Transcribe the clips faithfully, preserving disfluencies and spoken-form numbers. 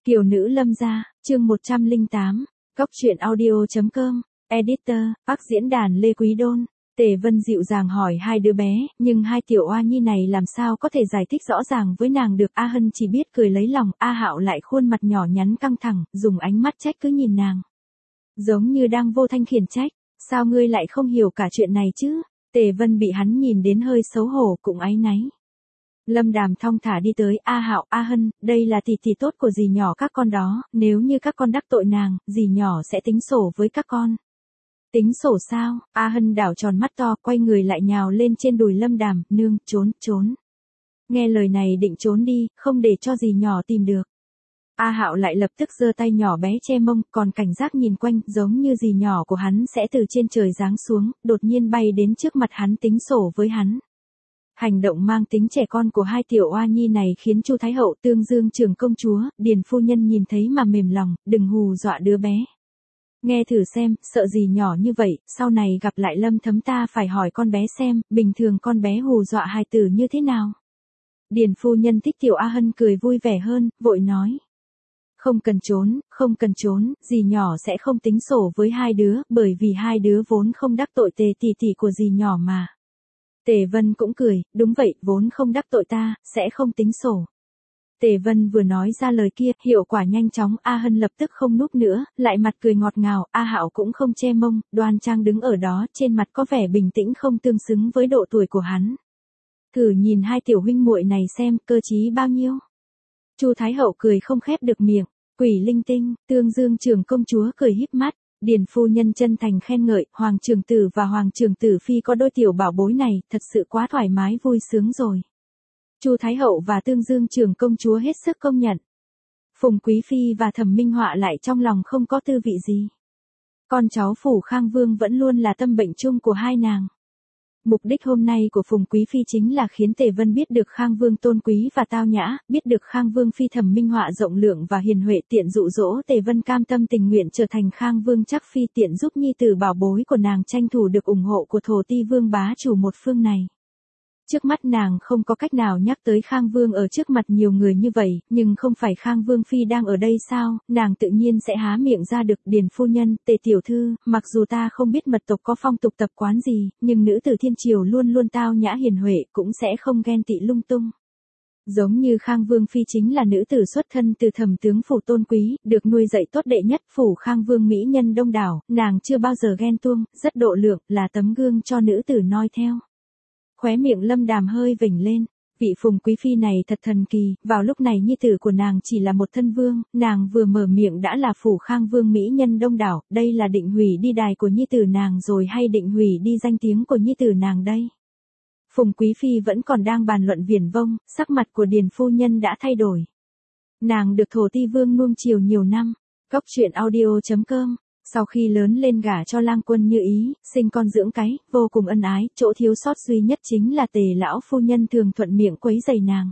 Kiều nữ Lâm gia, chương một trăm lẻ tám, Góc truyện audio chấm com, Editor, Bắc diễn đàn Lê Quý Đôn. Tề Vân dịu dàng hỏi hai đứa bé, nhưng hai tiểu oa nhi này làm sao có thể giải thích rõ ràng với nàng được. A Hân chỉ biết cười lấy lòng, A Hạo lại khuôn mặt nhỏ nhắn căng thẳng, dùng ánh mắt trách cứ nhìn nàng. Giống như đang vô thanh khiển trách, sao ngươi lại không hiểu cả chuyện này chứ? Tề Vân bị hắn nhìn đến hơi xấu hổ cũng áy náy. Lâm Đàm thong thả đi tới, A Hạo, A Hân, đây là tỷ tỷ tốt của dì nhỏ các con đó, nếu như các con đắc tội nàng, dì nhỏ sẽ tính sổ với các con. Tính sổ sao? A Hân đảo tròn mắt to, quay người lại nhào lên trên đùi Lâm Đàm, nương, trốn, trốn. Nghe lời này định trốn đi, không để cho dì nhỏ tìm được. A Hạo lại lập tức giơ tay nhỏ bé che mông, còn cảnh giác nhìn quanh, giống như dì nhỏ của hắn sẽ từ trên trời giáng xuống, đột nhiên bay đến trước mặt hắn tính sổ với hắn. Hành động mang tính trẻ con của hai tiểu oa nhi này khiến Chu Thái Hậu, Tương Dương trưởng công chúa, Điền phu nhân nhìn thấy mà mềm lòng, đừng hù dọa đứa bé. Nghe thử xem, sợ gì nhỏ như vậy, sau này gặp lại Lâm Thấm ta phải hỏi con bé xem, bình thường con bé hù dọa hài tử như thế nào. Điền phu nhân thích tiểu A Hân cười vui vẻ hơn, vội nói. Không cần trốn, không cần trốn, dì nhỏ sẽ không tính sổ với hai đứa, bởi vì hai đứa vốn không đắc tội Tề tỷ tỷ của dì nhỏ mà. Tề Vân cũng cười, đúng vậy, vốn không đắc tội ta, sẽ không tính sổ. Tề Vân vừa nói ra lời kia, hiệu quả nhanh chóng, A Hân lập tức không núp nữa, lại mặt cười ngọt ngào, A Hạo cũng không che mông, đoan trang đứng ở đó, trên mặt có vẻ bình tĩnh không tương xứng với độ tuổi của hắn. Thử nhìn hai tiểu huynh muội này xem, cơ trí bao nhiêu. Chu Thái Hậu cười không khép được miệng, quỷ linh tinh, Tương Dương trưởng công chúa cười híp mắt. Điền phu nhân chân thành khen ngợi, Hoàng trưởng tử và Hoàng trưởng tử phi có đôi tiểu bảo bối này, thật sự quá thoải mái vui sướng rồi. Chu Thái Hậu và Tương Dương trưởng công chúa hết sức công nhận. Phùng Quý phi và Thẩm Minh Họa lại trong lòng không có tư vị gì. Con cháu phủ Khang Vương vẫn luôn là tâm bệnh chung của hai nàng. Mục đích hôm nay của Phùng Quý phi chính là khiến Tề Vân biết được Khang Vương tôn quý và tao nhã, biết được Khang Vương phi Thẩm Minh Họa rộng lượng và hiền huệ, tiện dụ dỗ Tề Vân cam tâm tình nguyện trở thành Khang Vương chắc phi, tiện giúp nhi tử bảo bối của nàng tranh thủ được ủng hộ của Thổ Ti Vương bá chủ một phương này. Trước mắt nàng không có cách nào nhắc tới Khang Vương ở trước mặt nhiều người như vậy, nhưng không phải Khang Vương phi đang ở đây sao, nàng tự nhiên sẽ há miệng ra được. Điền phu nhân, Tề tiểu thư, mặc dù ta không biết mật tộc có phong tục tập quán gì, nhưng nữ tử thiên triều luôn luôn tao nhã hiền huệ, cũng sẽ không ghen tị lung tung. Giống như Khang Vương phi chính là nữ tử xuất thân từ Thẩm tướng phủ tôn quý, được nuôi dạy tốt đệ nhất phủ Khang Vương mỹ nhân đông đảo, nàng chưa bao giờ ghen tuông, rất độ lượng, là tấm gương cho nữ tử noi theo. Khóe miệng Lâm Đàm hơi vểnh lên, vị Phùng Quý phi này thật thần kỳ, vào lúc này nhi tử của nàng chỉ là một thân vương, nàng vừa mở miệng đã là phủ Khang Vương mỹ nhân đông đảo, đây là định hủy đi đài của nhi tử nàng rồi hay định hủy đi danh tiếng của nhi tử nàng đây? Phùng Quý phi vẫn còn đang bàn luận viển vông, sắc mặt của Điền phu nhân đã thay đổi. Nàng được Thổ Ti Vương nuông chiều nhiều năm. Góc truyện audio chấm com. Sau khi lớn lên gả cho Lang Quân Như Ý, sinh con dưỡng cái, vô cùng ân ái, chỗ thiếu sót duy nhất chính là Tề lão phu nhân thường thuận miệng quấy rầy nàng.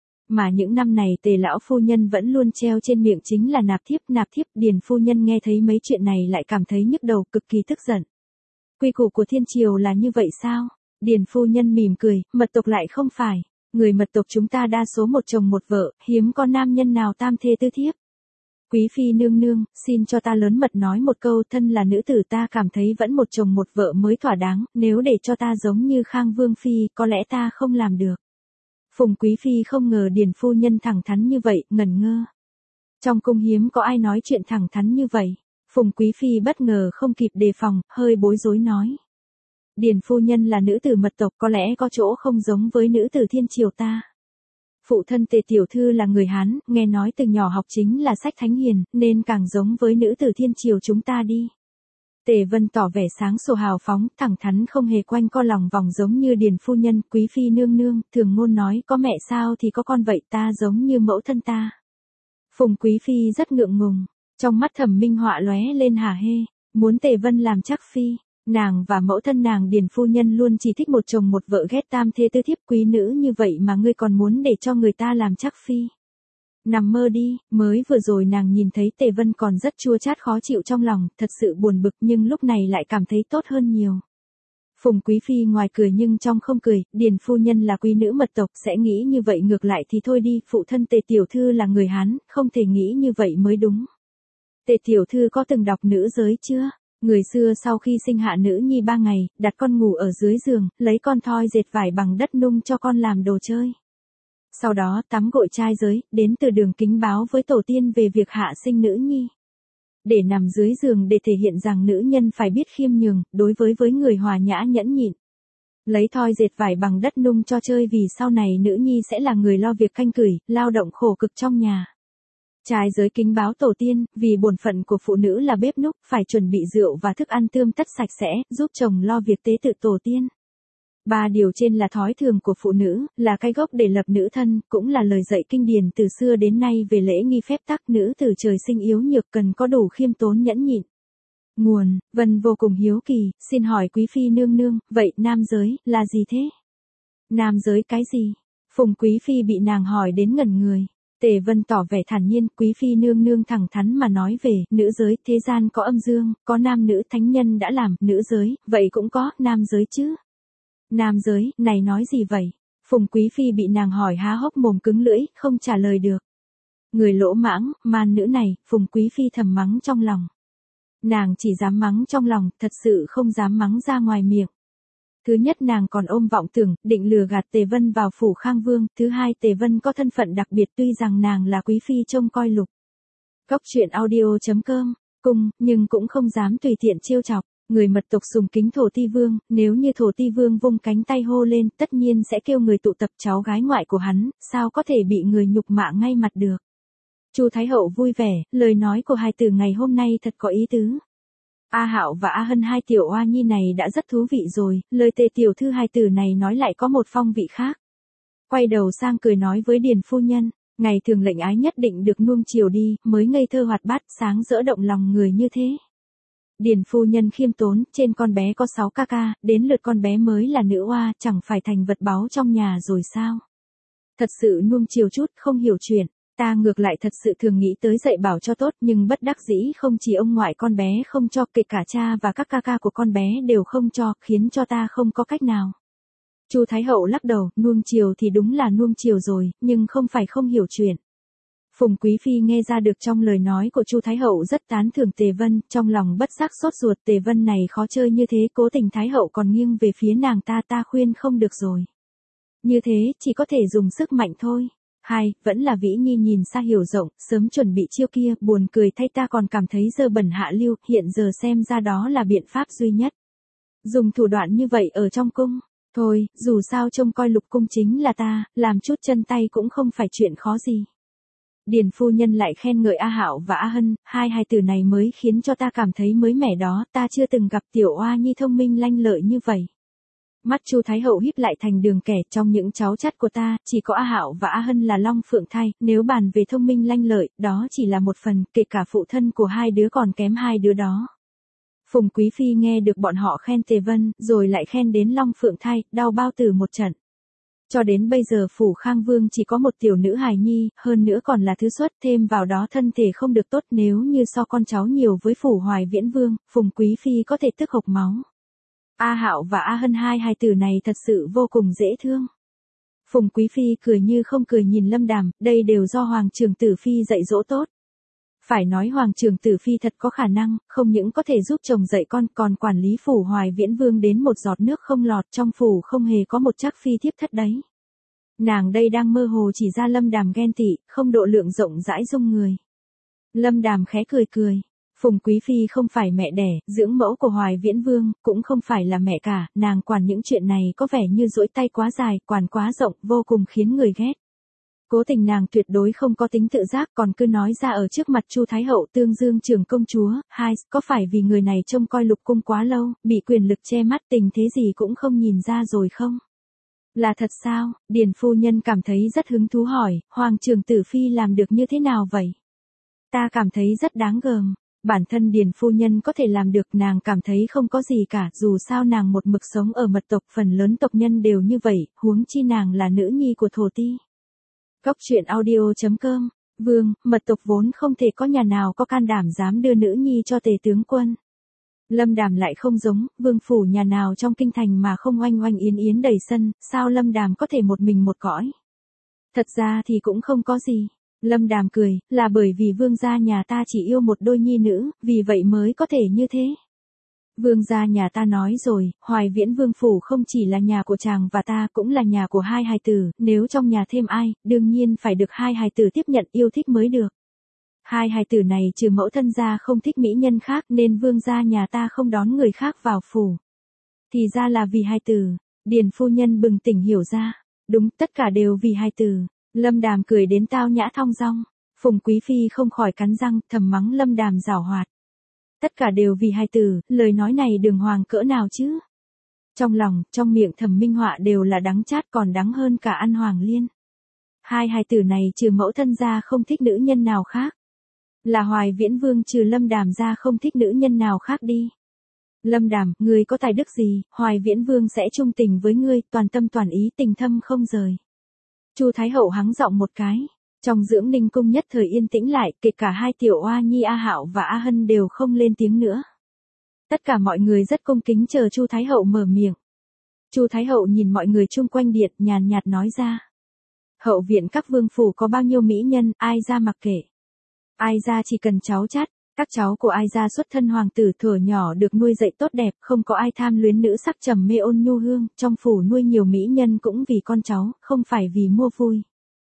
Mà những năm này Tề lão phu nhân vẫn luôn treo trên miệng chính là nạp thiếp, nạp thiếp. Điền phu nhân nghe thấy mấy chuyện này lại cảm thấy nhức đầu, cực kỳ tức giận. Quy củ của thiên triều là như vậy sao? Điền phu nhân mỉm cười, mật tộc lại không phải. Người mật tộc chúng ta đa số một chồng một vợ, hiếm có nam nhân nào tam thê tư thiếp. Quý phi nương nương, xin cho ta lớn mật nói một câu, thân là nữ tử ta cảm thấy vẫn một chồng một vợ mới thỏa đáng, nếu để cho ta giống như Khang Vương phi, có lẽ ta không làm được. Phùng Quý phi không ngờ Điền phu nhân thẳng thắn như vậy, ngẩn ngơ. Trong cung hiếm có ai nói chuyện thẳng thắn như vậy. Phùng Quý phi bất ngờ không kịp đề phòng, hơi bối rối nói. Điền phu nhân là nữ tử mật tộc, có lẽ có chỗ không giống với nữ tử thiên triều ta. Phụ thân Tề tiểu thư là người Hán, nghe nói từ nhỏ học chính là sách thánh hiền, nên càng giống với nữ tử thiên triều chúng ta đi. Tề Vân tỏ vẻ sáng sủa hào phóng, thẳng thắn không hề quanh co lòng vòng giống như Điền phu nhân. Quý phi nương nương, thường ngôn nói có mẹ sao thì có con vậy, ta giống như mẫu thân ta. Phùng Quý phi rất ngượng ngùng, trong mắt Thẩm Minh Họa lóe lên hả hê, muốn Tề Vân làm chắc phi. Nàng và mẫu thân nàng Điền phu nhân luôn chỉ thích một chồng một vợ, ghét tam thê tư thiếp, quý nữ như vậy mà ngươi còn muốn để cho người ta làm chắc phi. Nằm mơ đi, mới vừa rồi nàng nhìn thấy Tề Vân còn rất chua chát khó chịu trong lòng, thật sự buồn bực, nhưng lúc này lại cảm thấy tốt hơn nhiều. Phùng Quý Phi ngoài cười nhưng trong không cười, Điền phu nhân là quý nữ mật tộc sẽ nghĩ như vậy ngược lại thì thôi đi, phụ thân Tề tiểu thư là người Hán, không thể nghĩ như vậy mới đúng. Tề tiểu thư có từng đọc nữ giới chưa? Người xưa sau khi sinh hạ nữ nhi ba ngày, đặt con ngủ ở dưới giường, lấy con thoi dệt vải bằng đất nung cho con làm đồ chơi. Sau đó tắm gội trai giới, đến từ đường kính báo với tổ tiên về việc hạ sinh nữ nhi. Để nằm dưới giường để thể hiện rằng nữ nhân phải biết khiêm nhường, đối với với người hòa nhã nhẫn nhịn. Lấy thoi dệt vải bằng đất nung cho chơi vì sau này nữ nhi sẽ là người lo việc canh cửi, lao động khổ cực trong nhà. Trai giới kính báo tổ tiên, vì bổn phận của phụ nữ là bếp núc, phải chuẩn bị rượu và thức ăn tươm tất sạch sẽ, giúp chồng lo việc tế tự tổ tiên. Ba điều trên là thói thường của phụ nữ, là cái gốc để lập nữ thân, cũng là lời dạy kinh điển từ xưa đến nay về lễ nghi phép tắc. Nữ từ trời sinh yếu nhược cần có đủ khiêm tốn nhẫn nhịn. Nguồn, Vân vô cùng hiếu kỳ, xin hỏi quý phi nương nương, vậy nam giới, là gì thế? Nam giới cái gì? Phùng Quý Phi bị nàng hỏi đến ngẩn người. Tề Vân tỏ vẻ thản nhiên, quý phi nương nương thẳng thắn mà nói về, nữ giới, thế gian có âm dương, có nam nữ thánh nhân đã làm, nữ giới, vậy cũng có, nam giới chứ. Nam giới, này nói gì vậy? Phùng Quý Phi bị nàng hỏi há hốc mồm cứng lưỡi, không trả lời được. Người lỗ mãng, man nữ này, Phùng Quý Phi thầm mắng trong lòng. Nàng chỉ dám mắng trong lòng, thật sự không dám mắng ra ngoài miệng. Thứ nhất nàng còn ôm vọng tưởng, định lừa gạt Tề Vân vào phủ Khang Vương, thứ hai Tề Vân có thân phận đặc biệt tuy rằng nàng là quý phi trông coi lục. Cốc truyện audio chấm com, cung, nhưng cũng không dám tùy tiện trêu chọc. Người mật tộc sùng kính Thổ Ti Vương, nếu như Thổ Ti Vương vung cánh tay hô lên, tất nhiên sẽ kêu người tụ tập cháu gái ngoại của hắn, sao có thể bị người nhục mạ ngay mặt được. Chu Thái Hậu vui vẻ, lời nói của hai từ ngày hôm nay thật có ý tứ. A Hạo và A Hân hai tiểu oa nhi này đã rất thú vị rồi, lời Tề tiểu thư hai từ này nói lại có một phong vị khác. Quay đầu sang cười nói với Điền phu nhân, ngày thường lệnh ái nhất định được nuông chiều đi, mới ngây thơ hoạt bát, sáng rỡ động lòng người như thế. Điền phu nhân khiêm tốn, trên con bé có sáu ca ca, đến lượt con bé mới là nữ oa, chẳng phải thành vật báu trong nhà rồi sao? Thật sự nuông chiều chút, không hiểu chuyện. Ta ngược lại thật sự thường nghĩ tới dạy bảo cho tốt, nhưng bất đắc dĩ không chỉ ông ngoại con bé không cho, kể cả cha và các ca ca của con bé đều không cho, khiến cho ta không có cách nào. Chu Thái Hậu lắc đầu, nuông chiều thì đúng là nuông chiều rồi, nhưng không phải không hiểu chuyện. Phùng Quý Phi nghe ra được trong lời nói của Chu Thái Hậu rất tán thưởng Tề Vân, trong lòng bất giác sốt ruột, Tề Vân này khó chơi như thế, cố tình Thái Hậu còn nghiêng về phía nàng ta, ta khuyên không được rồi. Như thế, chỉ có thể dùng sức mạnh thôi. Hai, vẫn là Vĩ Nhi nhìn xa hiểu rộng, sớm chuẩn bị chiêu kia, buồn cười thay ta còn cảm thấy dơ bẩn hạ lưu, hiện giờ xem ra đó là biện pháp duy nhất. Dùng thủ đoạn như vậy ở trong cung, thôi, dù sao trông coi lục cung chính là ta, làm chút chân tay cũng không phải chuyện khó gì. Điền phu nhân lại khen ngợi A Hạo và A Hân, hai hai từ này mới khiến cho ta cảm thấy mới mẻ đó, ta chưa từng gặp tiểu oa nhi thông minh lanh lợi như vậy. Mắt Chu Thái Hậu híp lại thành đường kẻ, trong những cháu chắt của ta, chỉ có A Hạo và A Hân là long phượng thai, nếu bàn về thông minh lanh lợi, đó chỉ là một phần, kể cả phụ thân của hai đứa còn kém hai đứa đó. Phùng Quý Phi nghe được bọn họ khen Tề Vân, rồi lại khen đến long phượng thai, đau bao tử một trận. Cho đến bây giờ phủ Khang Vương chỉ có một tiểu nữ hài nhi, hơn nữa còn là thứ xuất, thêm vào đó thân thể không được tốt, nếu như so con cháu nhiều với phủ Hoài Viễn Vương, Phùng Quý Phi có thể tức hộc máu. A Hạo và A Hân hai hai từ này thật sự vô cùng dễ thương. Phùng Quý Phi cười như không cười nhìn Lâm Đàm, đây đều do Hoàng Trường Tử Phi dạy dỗ tốt. Phải nói Hoàng Trường Tử Phi thật có khả năng, không những có thể giúp chồng dạy con, còn quản lý phủ Hoài Viễn Vương đến một giọt nước không lọt, trong phủ không hề có một chắc phi thiếp thất đấy. Nàng đây đang mơ hồ chỉ ra Lâm Đàm ghen tị, không độ lượng rộng rãi dung người. Lâm Đàm khẽ cười cười. Phùng Quý Phi không phải mẹ đẻ, dưỡng mẫu của Hoài Viễn Vương, cũng không phải là mẹ cả, nàng quản những chuyện này có vẻ như duỗi tay quá dài, quản quá rộng, vô cùng khiến người ghét. Cố tình nàng tuyệt đối không có tính tự giác, còn cứ nói ra ở trước mặt Chu Thái Hậu tương dương trưởng công chúa. Hai, có phải vì người này trông coi lục cung quá lâu, bị quyền lực che mắt, tình thế gì cũng không nhìn ra rồi không? Là thật sao? Điền phu nhân cảm thấy rất hứng thú hỏi, Hoàng Trường Tử Phi làm được như thế nào vậy? Ta cảm thấy rất đáng gờm. Bản thân Điền phu nhân có thể làm được, nàng cảm thấy không có gì cả, dù sao nàng một mực sống ở mật tộc, phần lớn tộc nhân đều như vậy, huống chi nàng là nữ nhi của Thổ Ti. Cốc truyện audio chấm com, Vương, mật tộc vốn không thể có nhà nào có can đảm dám đưa nữ nhi cho Tề tướng quân. Lâm Đàm lại không giống, vương phủ nhà nào trong kinh thành mà không oanh oanh yến yến đầy sân, sao Lâm Đàm có thể một mình một cõi? Thật ra thì cũng không có gì. Lâm Đàm cười, là bởi vì vương gia nhà ta chỉ yêu một đôi nhi nữ, vì vậy mới có thể như thế. Vương gia nhà ta nói rồi, Hoài Viễn vương phủ không chỉ là nhà của chàng và ta, cũng là nhà của hai hài tử, nếu trong nhà thêm ai, đương nhiên phải được hai hài tử tiếp nhận yêu thích mới được. Hai hài tử này trừ mẫu thân gia không thích mỹ nhân khác nên vương gia nhà ta không đón người khác vào phủ. Thì ra là vì hài tử. Điền phu nhân bừng tỉnh hiểu ra. Đúng, tất cả đều vì hài tử. Lâm Đàm cười đến tao nhã thong dong. Phùng Quý Phi không khỏi cắn răng, thầm mắng Lâm Đàm giảo hoạt. Tất cả đều vì hài tử, lời nói này đường hoàng cỡ nào chứ? Trong lòng, trong miệng Thẩm Minh Họa đều là đắng chát, còn đắng hơn cả ăn hoàng liên. Hai hài tử này trừ mẫu thân gia không thích nữ nhân nào khác. Là Hoài Viễn Vương trừ Lâm Đàm ra không thích nữ nhân nào khác đi. Lâm Đàm, ngươi có tài đức gì, Hoài Viễn Vương sẽ trung tình với ngươi, toàn tâm toàn ý, tình thâm không rời. Chu Thái Hậu hắng giọng một cái. Trong Dưỡng Ninh cung nhất thời yên tĩnh lại, kể cả hai tiểu oa nhi A Hạo và A Hân đều không lên tiếng nữa. Tất cả mọi người rất cung kính chờ Chu Thái Hậu mở miệng. Chu Thái Hậu nhìn mọi người chung quanh điện, nhàn nhạt nói ra. Hậu viện các vương phủ có bao nhiêu mỹ nhân, ai ra mặc kệ. Ai ra chỉ cần cháu chát, các cháu của ai ra xuất thân hoàng tử thuở nhỏ được nuôi dạy tốt đẹp, không có ai tham luyến nữ sắc trầm mê ôn nhu hương, trong phủ nuôi nhiều mỹ nhân cũng vì con cháu, không phải vì mua vui.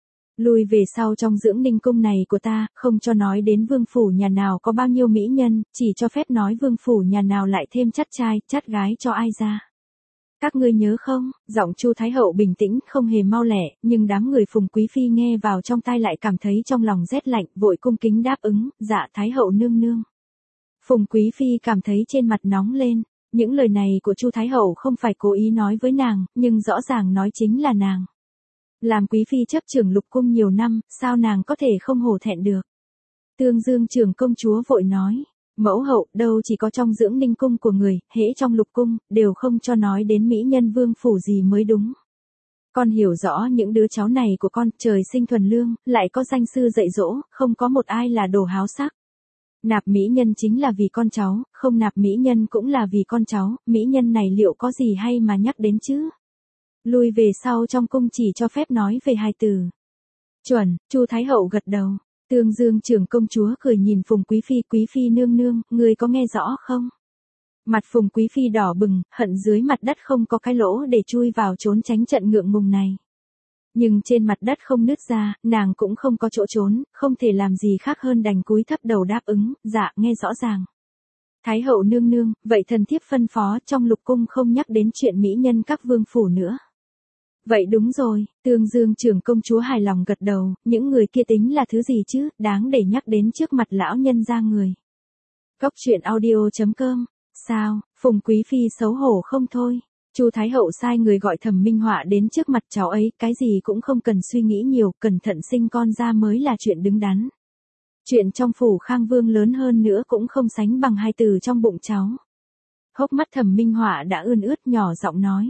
Lùi về sau trong Dưỡng Ninh cung này của ta, không cho nói đến vương phủ nhà nào có bao nhiêu mỹ nhân, chỉ cho phép nói vương phủ nhà nào lại thêm chắt trai, chắt gái cho ai ra. Các ngươi nhớ không, giọng Chu Thái Hậu bình tĩnh không hề mau lẻ, nhưng đám người Phùng Quý Phi nghe vào trong tai lại cảm thấy trong lòng rét lạnh, vội cung kính đáp ứng, dạ Thái Hậu nương nương. Phùng Quý Phi cảm thấy trên mặt nóng lên, những lời này của Chu Thái Hậu không phải cố ý nói với nàng, nhưng rõ ràng nói chính là nàng. Làm Quý Phi chấp trưởng lục cung nhiều năm, sao nàng có thể không hổ thẹn được. Tương Dương trưởng công chúa vội nói. Mẫu hậu, đâu chỉ có trong Dưỡng Ninh cung của người, hễ trong lục cung, đều không cho nói đến mỹ nhân vương phủ gì mới đúng. Con hiểu rõ những đứa cháu này của con, trời sinh thuần lương, lại có danh sư dạy dỗ, không có một ai là đồ háo sắc. Nạp mỹ nhân chính là vì con cháu, không nạp mỹ nhân cũng là vì con cháu, mỹ nhân này liệu có gì hay mà nhắc đến chứ? Lui về sau trong cung chỉ cho phép nói về hài tử. Chuẩn, Chu Thái Hậu gật đầu. Tương Dương trưởng công chúa cười nhìn Phùng Quý Phi, Quý Phi nương nương, người có nghe rõ không? Mặt Phùng Quý Phi đỏ bừng, hận dưới mặt đất không có cái lỗ để chui vào trốn tránh trận ngượng ngùng này. Nhưng trên mặt đất không nứt ra, nàng cũng không có chỗ trốn, không thể làm gì khác hơn đành cúi thấp đầu đáp ứng, dạ nghe rõ ràng. Thái Hậu nương nương, vậy thần thiếp phân phó trong lục cung không nhắc đến chuyện mỹ nhân các vương phủ nữa. Vậy đúng rồi, Tương Dương trưởng công chúa hài lòng gật đầu, những người kia tính là thứ gì chứ, đáng để nhắc đến trước mặt lão nhân gia người. Cốc truyện audio chấm com, sao, Phùng Quý Phi xấu hổ không thôi. Chu Thái Hậu sai người gọi Thẩm Minh Họa đến trước mặt cháu ấy, cái gì cũng không cần suy nghĩ nhiều, cẩn thận sinh con ra mới là chuyện đứng đắn. Chuyện trong phủ Khang Vương lớn hơn nữa cũng không sánh bằng hai từ trong bụng cháu. Hốc mắt Thẩm Minh Họa đã ươn ướt nhỏ giọng nói.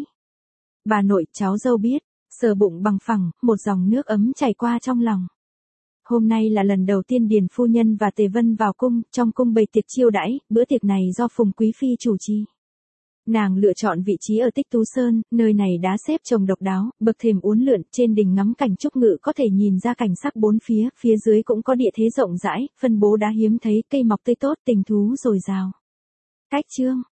Bà nội, cháu dâu biết, sờ bụng bằng phẳng, một dòng nước ấm chảy qua trong lòng. Hôm nay là lần đầu tiên Điền phu nhân và Tề Vân vào cung, trong cung bày tiệc chiêu đãi, bữa tiệc này do Phùng Quý Phi chủ trì. Nàng lựa chọn vị trí ở Tích Tú Sơn, nơi này đá xếp trồng độc đáo, bậc thềm uốn lượn, trên đỉnh ngắm cảnh trúc ngự có thể nhìn ra cảnh sắc bốn phía, phía dưới cũng có địa thế rộng rãi, phân bố đá hiếm thấy, cây mọc tươi tốt, tình thú dồi dào. Cách chương